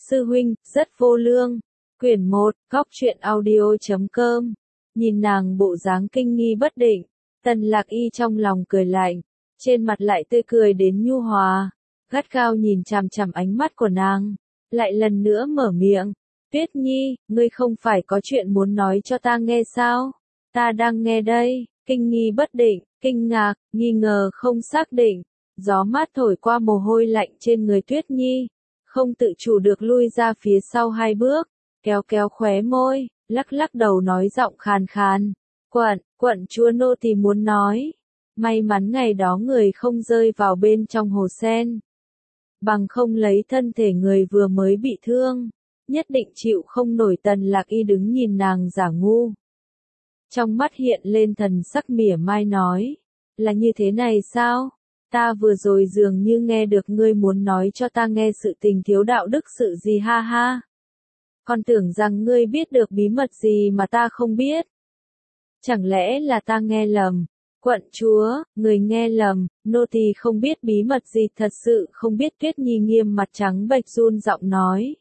Sư huynh, rất vô lương. Quyển 1, Góc truyện audio.com. Nhìn nàng bộ dáng kinh nghi bất định, Tần Lạc Y trong lòng cười lạnh, trên mặt lại tươi cười đến nhu hòa, gắt gao nhìn chằm chằm ánh mắt của nàng, lại lần nữa mở miệng, Tuyết Nhi, ngươi không phải có chuyện muốn nói cho ta nghe sao? Ta đang nghe đây. Kinh nghi bất định, kinh ngạc, nghi ngờ không xác định, gió mát thổi qua mồ hôi lạnh trên người Tuyết Nhi, không tự chủ được lui ra phía sau 2 bước, kéo kéo khóe môi, lắc lắc đầu nói giọng khàn khàn, quận chúa nô tỳ muốn nói, may mắn ngày đó người không rơi vào bên trong hồ sen, bằng không lấy thân thể người vừa mới bị thương, nhất định chịu không nổi. Tần Lạc Y đứng nhìn nàng giả ngu. Trong mắt hiện lên thần sắc mỉa mai nói, là như thế này sao? Ta vừa rồi dường như nghe được ngươi muốn nói cho ta nghe sự tình thiếu đạo đức sự gì ha ha. Còn tưởng rằng ngươi biết được bí mật gì mà ta không biết. Chẳng lẽ là ta nghe lầm? Quận chúa, người nghe lầm, nô tỳ không biết bí mật gì, thật sự không biết. Tuyết Nhi nghiêm mặt trắng bệch run giọng nói.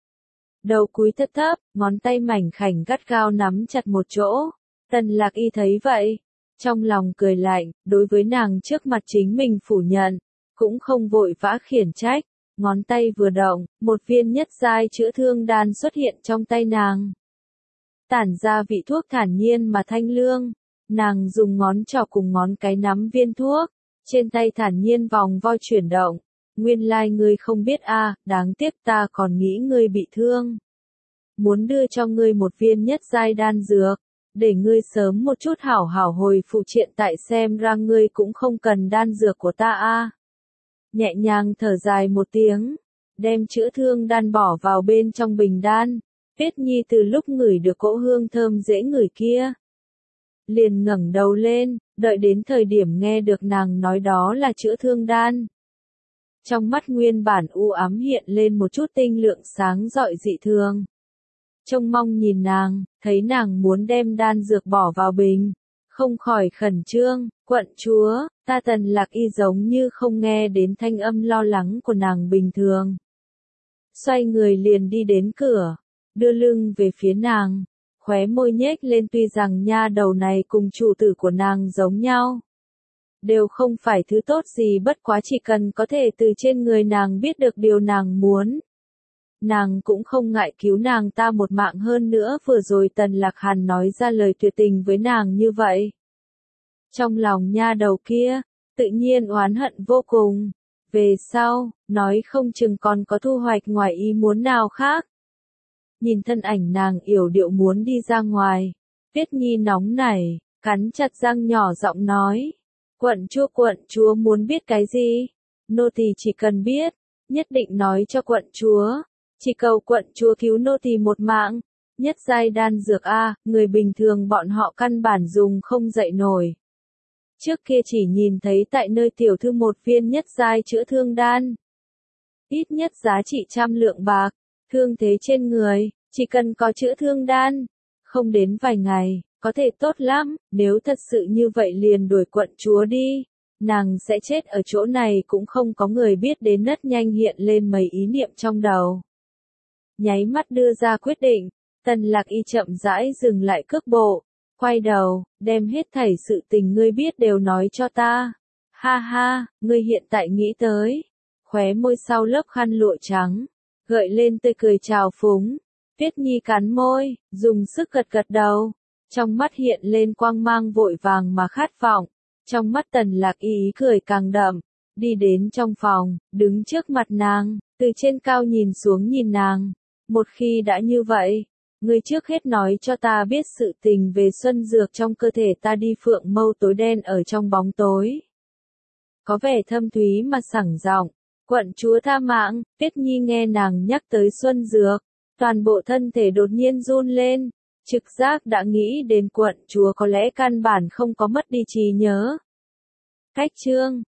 Đầu cúi thấp thấp, ngón tay mảnh khảnh gắt gao nắm chặt một chỗ. Tần Lạc Y thấy vậy, trong lòng cười lạnh, đối với nàng trước mặt chính mình phủ nhận, cũng không vội vã khiển trách, ngón tay vừa động, một viên nhất giai chữa thương đan xuất hiện trong tay nàng. Tản ra vị thuốc thản nhiên mà thanh lương, nàng dùng ngón trỏ cùng ngón cái nắm viên thuốc, trên tay thản nhiên vòng vo chuyển động, nguyên lai ngươi không biết a, đáng tiếc ta còn nghĩ ngươi bị thương. Muốn đưa cho ngươi một viên nhất giai đan dược, để ngươi sớm một chút hảo hảo hồi phụ, hiện tại xem ra ngươi cũng không cần đan dược của ta a. Nhẹ nhàng thở dài một tiếng, đem chữa thương đan bỏ vào bên trong bình đan. Tuyết Nhi từ lúc ngửi được cỗ hương thơm dễ ngửi kia, liền ngẩng đầu lên, đợi đến thời điểm nghe được nàng nói đó là chữa thương đan. Trong mắt nguyên bản u ám hiện lên một chút tinh lượng sáng rọi dị thường. Trông mong nhìn nàng, thấy nàng muốn đem đan dược bỏ vào bình, không khỏi khẩn trương, quận chúa, ta Tần Lạc Y giống như không nghe đến thanh âm lo lắng của nàng bình thường. Xoay người liền đi đến cửa, đưa lưng về phía nàng, khóe môi nhếch lên, tuy rằng nha đầu này cùng chủ tử của nàng giống nhau. Đều không phải thứ tốt gì, bất quá chỉ cần có thể từ trên người nàng biết được điều nàng muốn. Nàng cũng không ngại cứu nàng ta một mạng, hơn nữa vừa rồi Tần Lạc Hàn nói ra lời tuyệt tình với nàng như vậy. Trong lòng nha đầu kia, tự nhiên oán hận vô cùng. Về sau, nói không chừng còn có thu hoạch ngoài ý muốn nào khác. Nhìn thân ảnh nàng yểu điệu muốn đi ra ngoài, Tuyết Nhi nóng nảy, cắn chặt răng nhỏ giọng nói. Quận chúa muốn biết cái gì? Nô tỳ chỉ cần biết, nhất định nói cho quận chúa. Chỉ cầu quận chúa cứu nô tỳ một mạng. Nhất giai đan dược a, người bình thường bọn họ căn bản dùng không dậy nổi. Trước kia chỉ nhìn thấy tại nơi tiểu thư một viên nhất giai chữa thương đan. Ít nhất giá trị 100 lượng bạc, thương thế trên người, chỉ cần có chữa thương đan, không đến vài ngày, có thể tốt lắm. Nếu thật sự như vậy liền đuổi quận chúa đi, nàng sẽ chết ở chỗ này cũng không có người biết. Đến rất nhanh hiện lên mấy ý niệm trong đầu. Nháy mắt đưa ra quyết định, Tần Lạc Y chậm rãi dừng lại cước bộ, quay đầu, đem hết thảy sự tình ngươi biết đều nói cho ta. Ha ha, ngươi hiện tại nghĩ tới. Khóe môi sau lớp khăn lụa trắng, gợi lên tươi cười trào phúng. Tuyết Nhi cắn môi, dùng sức gật gật đầu, trong mắt hiện lên quang mang vội vàng mà khát vọng. Trong mắt Tần Lạc Y ý cười càng đậm, đi đến trong phòng, đứng trước mặt nàng, từ trên cao nhìn xuống nhìn nàng. Một khi đã như vậy, ngươi trước hết nói cho ta biết sự tình về xuân dược trong cơ thể ta đi. Phượng mâu tối đen ở trong bóng tối, có vẻ thâm thúy mà sẳng giọng, quận chúa tha mạng. Tuyết Nhi nghe nàng nhắc tới xuân dược, toàn bộ thân thể đột nhiên run lên, trực giác đã nghĩ đến quận chúa có lẽ căn bản không có mất đi trí nhớ. Cách chương